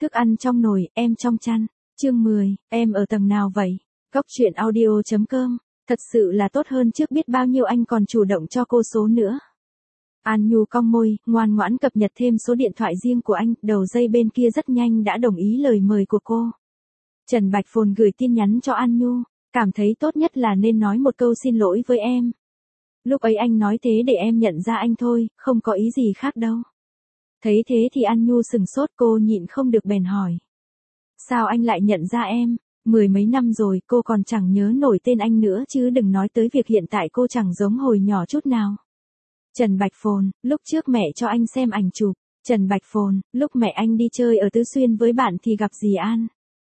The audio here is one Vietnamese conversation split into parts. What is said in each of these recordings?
Thức ăn trong nồi, em trong chăn. Chương 10, em ở tầng nào vậy? Góc truyện audio.com. Thật sự là tốt hơn trước biết bao nhiêu, anh còn chủ động cho cô số nữa. An Nhu cong môi, ngoan ngoãn cập nhật thêm số điện thoại riêng của anh, đầu dây bên kia rất nhanh đã đồng ý lời mời của cô. Trần Bạch Phồn gửi tin nhắn cho An Nhu, cảm thấy tốt nhất là nên nói một câu xin lỗi với em. Lúc ấy anh nói thế để em nhận ra anh thôi, không có ý gì khác đâu. Thấy thế thì An Nhu sừng sốt, cô nhịn không được bèn hỏi. Sao anh lại nhận ra em? Mười mấy năm rồi cô còn chẳng nhớ nổi tên anh nữa chứ đừng nói tới việc hiện tại cô chẳng giống hồi nhỏ chút nào. Trần Bạch Phồn, lúc trước mẹ cho anh xem ảnh chụp. Trần Bạch Phồn, lúc mẹ anh đi chơi ở Tứ Xuyên với bạn thì gặp dì An.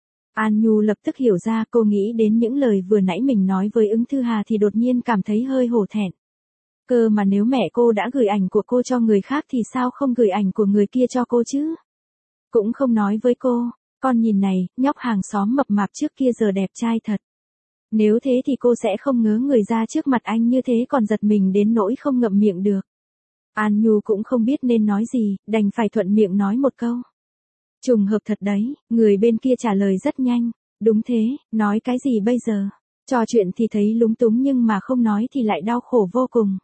An Nhu lập tức hiểu ra, cô nghĩ đến những lời vừa nãy mình nói với Ứng Thư Hà thì đột nhiên cảm thấy hơi hổ thẹn. Cơ mà nếu mẹ cô đã gửi ảnh của cô cho người khác thì sao không gửi ảnh của người kia cho cô chứ? Cũng không nói với cô, con nhìn này, nhóc hàng xóm mập mạp trước kia giờ đẹp trai thật. Nếu thế thì cô sẽ không ngớ người ra trước mặt anh như thế còn giật mình đến nỗi không ngậm miệng được. An Nhu cũng không biết nên nói gì, đành phải thuận miệng nói một câu. Trùng hợp thật đấy, người bên kia trả lời rất nhanh. Đúng thế, nói cái gì bây giờ? Trò chuyện thì thấy lúng túng nhưng mà không nói thì lại đau khổ vô cùng.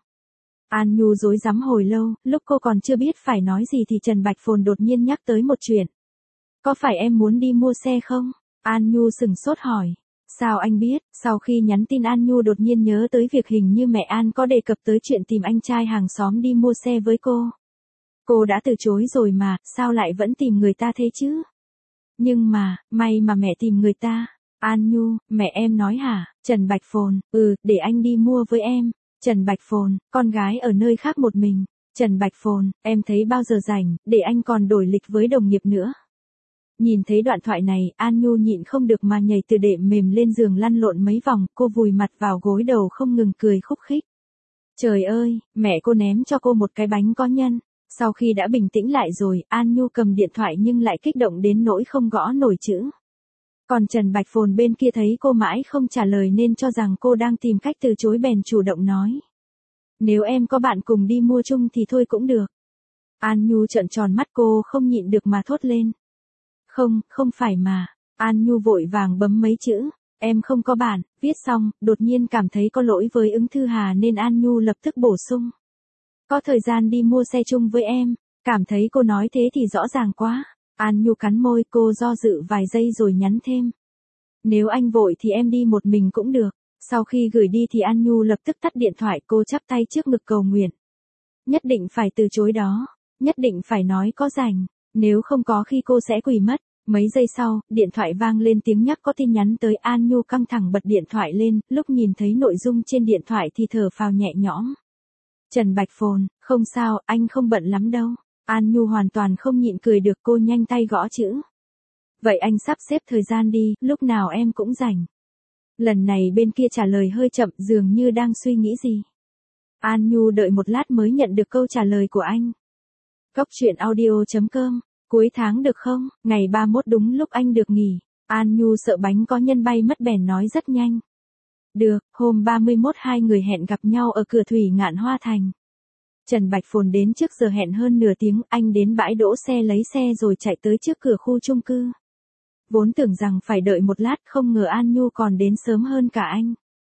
An Nhu rối rắm hồi lâu, lúc cô còn chưa biết phải nói gì thì Trần Bạch Phồn đột nhiên nhắc tới một chuyện. Có phải em muốn đi mua xe không? An Nhu sừng sốt hỏi. Sao anh biết? Sau khi nhắn tin An Nhu đột nhiên nhớ tới việc hình như mẹ An có đề cập tới chuyện tìm anh trai hàng xóm đi mua xe với cô. Cô đã từ chối rồi mà, sao lại vẫn tìm người ta thế chứ? Nhưng mà, may mà mẹ tìm người ta. An Nhu, mẹ em nói hả? Trần Bạch Phồn, để anh đi mua với em. Trần Bạch Phồn, con gái ở nơi khác một mình. Trần Bạch Phồn, em thấy bao giờ rảnh, để anh còn đổi lịch với đồng nghiệp nữa. Nhìn thấy đoạn thoại này, An Nhu nhịn không được mà nhảy từ đệm mềm lên giường lăn lộn mấy vòng, cô vùi mặt vào gối đầu không ngừng cười khúc khích. Trời ơi, mẹ cô ném cho cô một cái bánh có nhân. Sau khi đã bình tĩnh lại rồi, An Nhu cầm điện thoại nhưng lại kích động đến nỗi không gõ nổi chữ. Còn Trần Bạch Phồn bên kia thấy cô mãi không trả lời nên cho rằng cô đang tìm cách từ chối bèn chủ động nói. Nếu em có bạn cùng đi mua chung thì thôi cũng được. An Nhu trợn tròn mắt, cô không nhịn được mà thốt lên. Không phải mà. An Nhu vội vàng bấm mấy chữ. Em không có bạn, viết xong, đột nhiên cảm thấy có lỗi với Ứng Thư Hà nên An Nhu lập tức bổ sung. Có thời gian đi mua xe chung với em. Cảm thấy cô nói thế thì rõ ràng quá. An Nhu cắn môi, cô do dự vài giây rồi nhắn thêm. Nếu anh vội thì em đi một mình cũng được. Sau khi gửi đi thì An Nhu lập tức tắt điện thoại, cô chắp tay trước ngực cầu nguyện. Nhất định phải từ chối đó. Nhất định phải nói có rảnh. Nếu không có khi cô sẽ quỳ mất. Mấy giây sau, điện thoại vang lên tiếng nhắc có tin nhắn tới. An Nhu căng thẳng bật điện thoại lên, lúc nhìn thấy nội dung trên điện thoại thì thở phào nhẹ nhõm. Trần Bạch Phồn, không sao, anh không bận lắm đâu. An Nhu hoàn toàn không nhịn cười được, cô nhanh tay gõ chữ. Vậy anh sắp xếp thời gian đi, lúc nào em cũng rảnh. Lần này bên kia trả lời hơi chậm, dường như đang suy nghĩ gì. An Nhu đợi một lát mới nhận được câu trả lời của anh. Góc truyện audio.com, cuối tháng được không? Ngày 31 đúng lúc anh được nghỉ. An Nhu sợ bánh có nhân bay mất bèn nói rất nhanh. Được, hôm 31 hai người hẹn gặp nhau ở cửa thủy Ngạn Hoa Thành. Trần Bạch Phồn đến trước giờ hẹn hơn nửa tiếng, anh đến bãi đỗ xe lấy xe rồi chạy tới trước cửa khu chung cư. Vốn tưởng rằng phải đợi một lát, không ngờ An Nhu còn đến sớm hơn cả anh.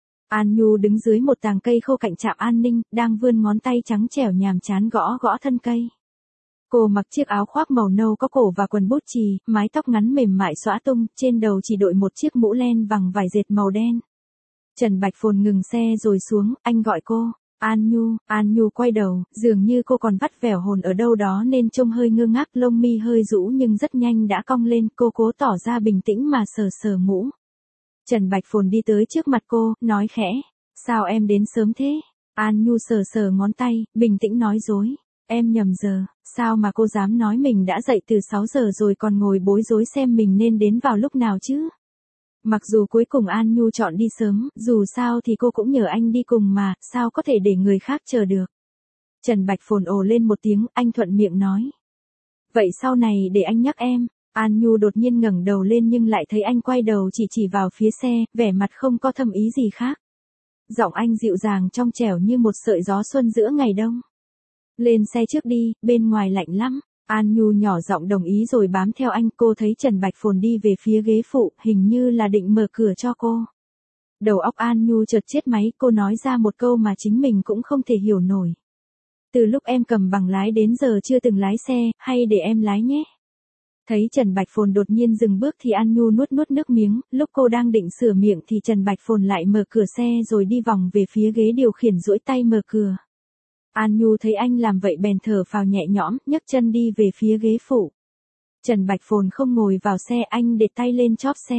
An Nhu đứng dưới một tàng cây khô cạnh trạm an ninh, đang vươn ngón tay trắng trẻo nhàm chán gõ gõ thân cây. Cô mặc chiếc áo khoác màu nâu có cổ và quần bút chì, mái tóc ngắn mềm mại xõa tung, trên đầu chỉ đội một chiếc mũ len vàng vải dệt màu đen. Trần Bạch Phồn ngừng xe rồi xuống, anh gọi cô. An Nhu quay đầu, dường như cô còn vắt vẻo hồn ở đâu đó nên trông hơi ngơ ngác, lông mi hơi rũ nhưng rất nhanh đã cong lên, cô cố tỏ ra bình tĩnh mà sờ sờ mũ. Trần Bạch Phồn đi tới trước mặt cô, nói khẽ, sao em đến sớm thế? An Nhu sờ sờ ngón tay, bình tĩnh nói dối, em nhầm giờ, sao mà cô dám nói mình đã dậy từ 6 giờ rồi còn ngồi bối rối xem mình nên đến vào lúc nào chứ? Mặc dù cuối cùng An Nhu chọn đi sớm, dù sao thì cô cũng nhờ anh đi cùng mà, sao có thể để người khác chờ được. Trần Bạch Phồn ồ lên một tiếng, anh thuận miệng nói. Vậy sau này để anh nhắc em. An Nhu đột nhiên ngẩng đầu lên nhưng lại thấy anh quay đầu chỉ vào phía xe, vẻ mặt không có thâm ý gì khác. Giọng anh dịu dàng trong trẻo như một sợi gió xuân giữa ngày đông. Lên xe trước đi, bên ngoài lạnh lắm. An Nhu nhỏ giọng đồng ý rồi bám theo anh. Cô thấy Trần Bạch Phồn đi về phía ghế phụ, hình như là định mở cửa cho cô. Đầu óc An Nhu chợt chết máy, cô nói ra một câu mà chính mình cũng không thể hiểu nổi. Từ lúc em cầm bằng lái đến giờ chưa từng lái xe, hay để em lái nhé. Thấy Trần Bạch Phồn đột nhiên dừng bước thì An Nhu nuốt nước miếng, lúc cô đang định sửa miệng thì Trần Bạch Phồn lại mở cửa xe rồi đi vòng về phía ghế điều khiển duỗi tay mở cửa. An Nhu thấy anh làm vậy bèn thở phào nhẹ nhõm, nhấc chân đi về phía ghế phụ. Trần Bạch Phồn không ngồi vào xe, anh để tay lên chóp xe.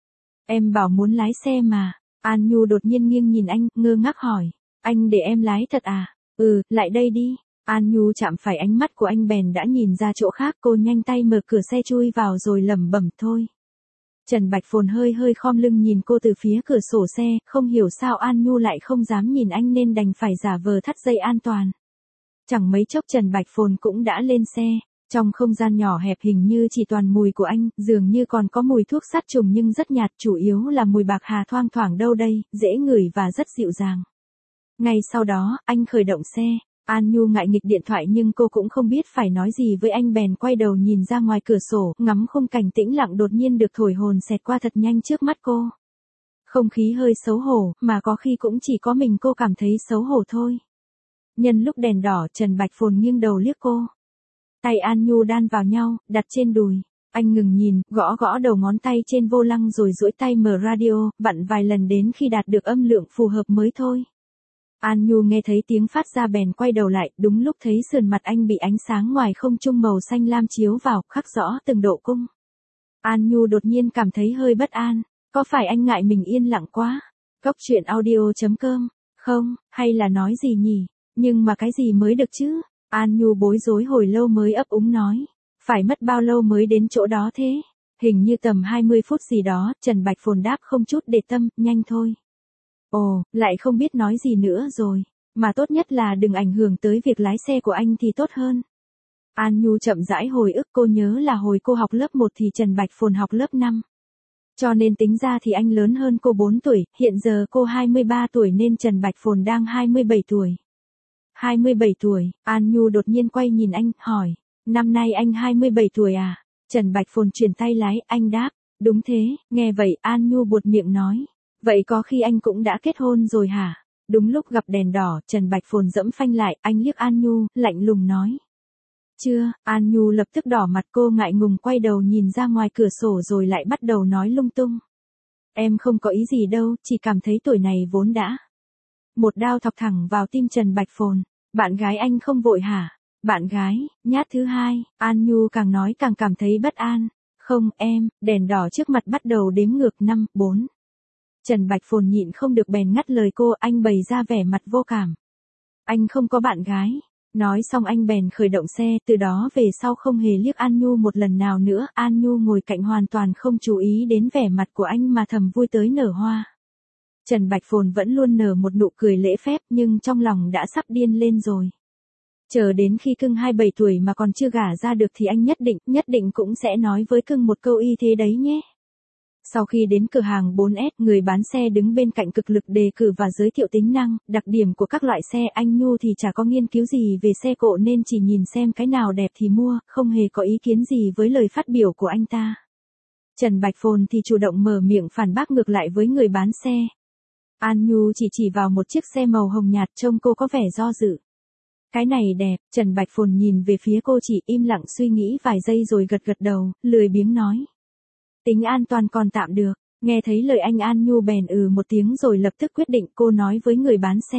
Em bảo muốn lái xe mà. An Nhu đột nhiên nghiêng nhìn anh, ngơ ngác hỏi. Anh để em lái thật à? Ừ, lại đây đi. An Nhu chạm phải ánh mắt của anh bèn đã nhìn ra chỗ khác, cô nhanh tay mở cửa xe chui vào rồi lẩm bẩm thôi. Trần Bạch Phồn hơi khom lưng nhìn cô từ phía cửa sổ xe, không hiểu sao An Nhu lại không dám nhìn anh nên đành phải giả vờ thắt dây an toàn. Chẳng mấy chốc Trần Bạch Phồn cũng đã lên xe. Trong không gian nhỏ hẹp hình như chỉ toàn mùi của anh, dường như còn có mùi thuốc sát trùng nhưng rất nhạt, chủ yếu là mùi bạc hà thoang thoảng đâu đây, dễ ngửi và rất dịu dàng. Ngay sau đó, anh khởi động xe. An Nhu ngại nghịch điện thoại nhưng cô cũng không biết phải nói gì với anh bèn quay đầu nhìn ra ngoài cửa sổ, ngắm khung cảnh tĩnh lặng đột nhiên được thổi hồn xẹt qua thật nhanh trước mắt cô. Không khí hơi xấu hổ, mà có khi cũng chỉ có mình cô cảm thấy xấu hổ thôi. Nhân lúc đèn đỏ, Trần Bạch Phồn nghiêng đầu liếc cô. Tay An Nhu đan vào nhau, đặt trên đùi. Anh ngừng nhìn, gõ đầu ngón tay trên vô lăng rồi duỗi tay mở radio, vặn vài lần đến khi đạt được âm lượng phù hợp mới thôi. An Nhu nghe thấy tiếng phát ra bèn quay đầu lại, đúng lúc thấy sườn mặt anh bị ánh sáng ngoài không trung màu xanh lam chiếu vào, khắc rõ từng độ cung. An Nhu đột nhiên cảm thấy hơi bất an, có phải anh ngại mình yên lặng quá? Cốc truyện audio.com, không, hay là nói gì nhỉ? Nhưng mà cái gì mới được chứ? An Nhu bối rối hồi lâu mới ấp úng nói, phải mất bao lâu mới đến chỗ đó thế? Hình như tầm 20 phút gì đó. Trần Bạch Phồn đáp không chút để tâm, nhanh thôi. Ồ, lại không biết nói gì nữa rồi, mà tốt nhất là đừng ảnh hưởng tới việc lái xe của anh thì tốt hơn. An Nhu chậm rãi hồi ức, cô nhớ là hồi cô học lớp 1 thì Trần Bạch Phồn học lớp 5. Cho nên tính ra thì anh lớn hơn cô 4 tuổi, hiện giờ cô 23 tuổi nên Trần Bạch Phồn đang 27 tuổi. 27 tuổi, An Nhu đột nhiên quay nhìn anh, hỏi, năm nay anh 27 tuổi à? Trần Bạch Phồn chuyển tay lái, anh đáp, đúng thế. Nghe vậy An Nhu buột miệng nói, vậy có khi anh cũng đã kết hôn rồi hả? Đúng lúc gặp đèn đỏ, Trần Bạch Phồn dẫm phanh lại, anh liếc An Nhu, lạnh lùng nói. Chưa. An Nhu lập tức đỏ mặt, cô ngại ngùng quay đầu nhìn ra ngoài cửa sổ rồi lại bắt đầu nói lung tung. Em không có ý gì đâu, chỉ cảm thấy tuổi này vốn đã. Một đao thọc thẳng vào tim Trần Bạch Phồn. Bạn gái anh không vội hả? Bạn gái, nhát thứ hai. An Nhu càng nói càng cảm thấy bất an. Không em, đèn đỏ trước mặt bắt đầu đếm ngược 5, 4. Trần Bạch Phồn nhịn không được bèn ngắt lời cô, anh bày ra vẻ mặt vô cảm. Anh không có bạn gái. Nói xong anh bèn khởi động xe, từ đó về sau không hề liếc An Nhu một lần nào nữa. An Nhu ngồi cạnh hoàn toàn không chú ý đến vẻ mặt của anh mà thầm vui tới nở hoa. Trần Bạch Phồn vẫn luôn nở một nụ cười lễ phép nhưng trong lòng đã sắp điên lên rồi. Chờ đến khi cưng 27 tuổi mà còn chưa gả ra được thì anh nhất định cũng sẽ nói với cưng một câu y thế đấy nhé. Sau khi đến cửa hàng 4S, người bán xe đứng bên cạnh cực lực đề cử và giới thiệu tính năng, đặc điểm của các loại xe. Anh Nhu thì chả có nghiên cứu gì về xe cộ nên chỉ nhìn xem cái nào đẹp thì mua, không hề có ý kiến gì với lời phát biểu của anh ta. Trần Bạch Phồn thì chủ động mở miệng phản bác ngược lại với người bán xe. An Nhu chỉ vào một chiếc xe màu hồng nhạt, trông cô có vẻ do dự. Cái này đẹp. Trần Bạch Phồn nhìn về phía cô, chỉ im lặng suy nghĩ vài giây rồi gật đầu, lười biếng nói. Tính an toàn còn tạm được. Nghe thấy lời anh, An Nhu bèn một tiếng rồi lập tức quyết định. Cô nói với người bán xe.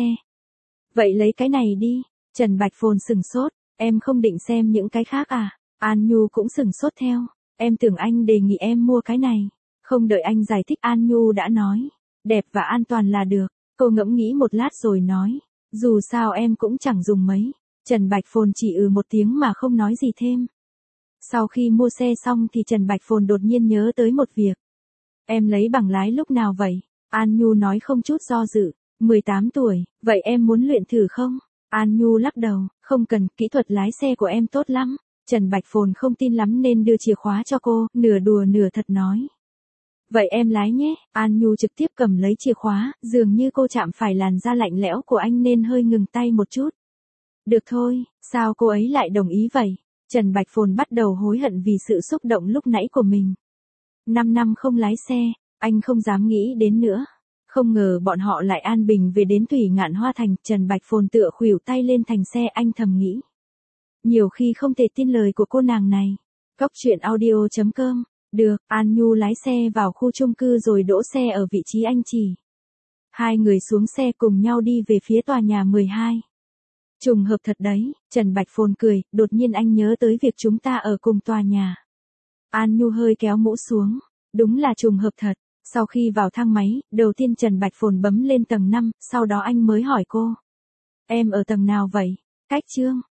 Vậy lấy cái này đi. Trần Bạch Phồn sửng sốt. Em không định xem những cái khác à? An Nhu cũng sửng sốt theo. Em tưởng anh đề nghị em mua cái này. Không đợi anh giải thích, An Nhu đã nói. Đẹp và an toàn là được. Cô ngẫm nghĩ một lát rồi nói. Dù sao em cũng chẳng dùng mấy. Trần Bạch Phồn chỉ một tiếng mà không nói gì thêm. Sau khi mua xe xong thì Trần Bạch Phồn đột nhiên nhớ tới một việc. Em lấy bằng lái lúc nào vậy? An Nhu nói không chút do dự. 18 tuổi, vậy em muốn luyện thử không? An Nhu lắc đầu, không cần, kỹ thuật lái xe của em tốt lắm. Trần Bạch Phồn không tin lắm nên đưa chìa khóa cho cô, nửa đùa nửa thật nói. Vậy em lái nhé. An Nhu trực tiếp cầm lấy chìa khóa, dường như cô chạm phải làn da lạnh lẽo của anh nên hơi ngừng tay một chút. Được thôi, sao cô ấy lại đồng ý vậy? Trần Bạch Phồn bắt đầu hối hận vì sự xúc động lúc nãy của mình. 5 năm không lái xe, anh không dám nghĩ đến nữa. Không ngờ bọn họ lại an bình về đến Thủy Ngạn Hoa Thành. Trần Bạch Phồn tựa khuỷu tay lên thành xe, anh thầm nghĩ. Nhiều khi không thể tin lời của cô nàng này. Cóc truyện audio.com. Được, An Nhu lái xe vào khu chung cư rồi đỗ xe ở vị trí anh chỉ. Hai người xuống xe cùng nhau đi về phía tòa nhà 12. Trùng hợp thật đấy, Trần Bạch Phồn cười, đột nhiên anh nhớ tới việc chúng ta ở cùng tòa nhà. An Nhu hơi kéo mũ xuống, đúng là trùng hợp thật. Sau khi vào thang máy, đầu tiên Trần Bạch Phồn bấm lên tầng 5, sau đó anh mới hỏi cô. Em ở tầng nào vậy? Cách Trương,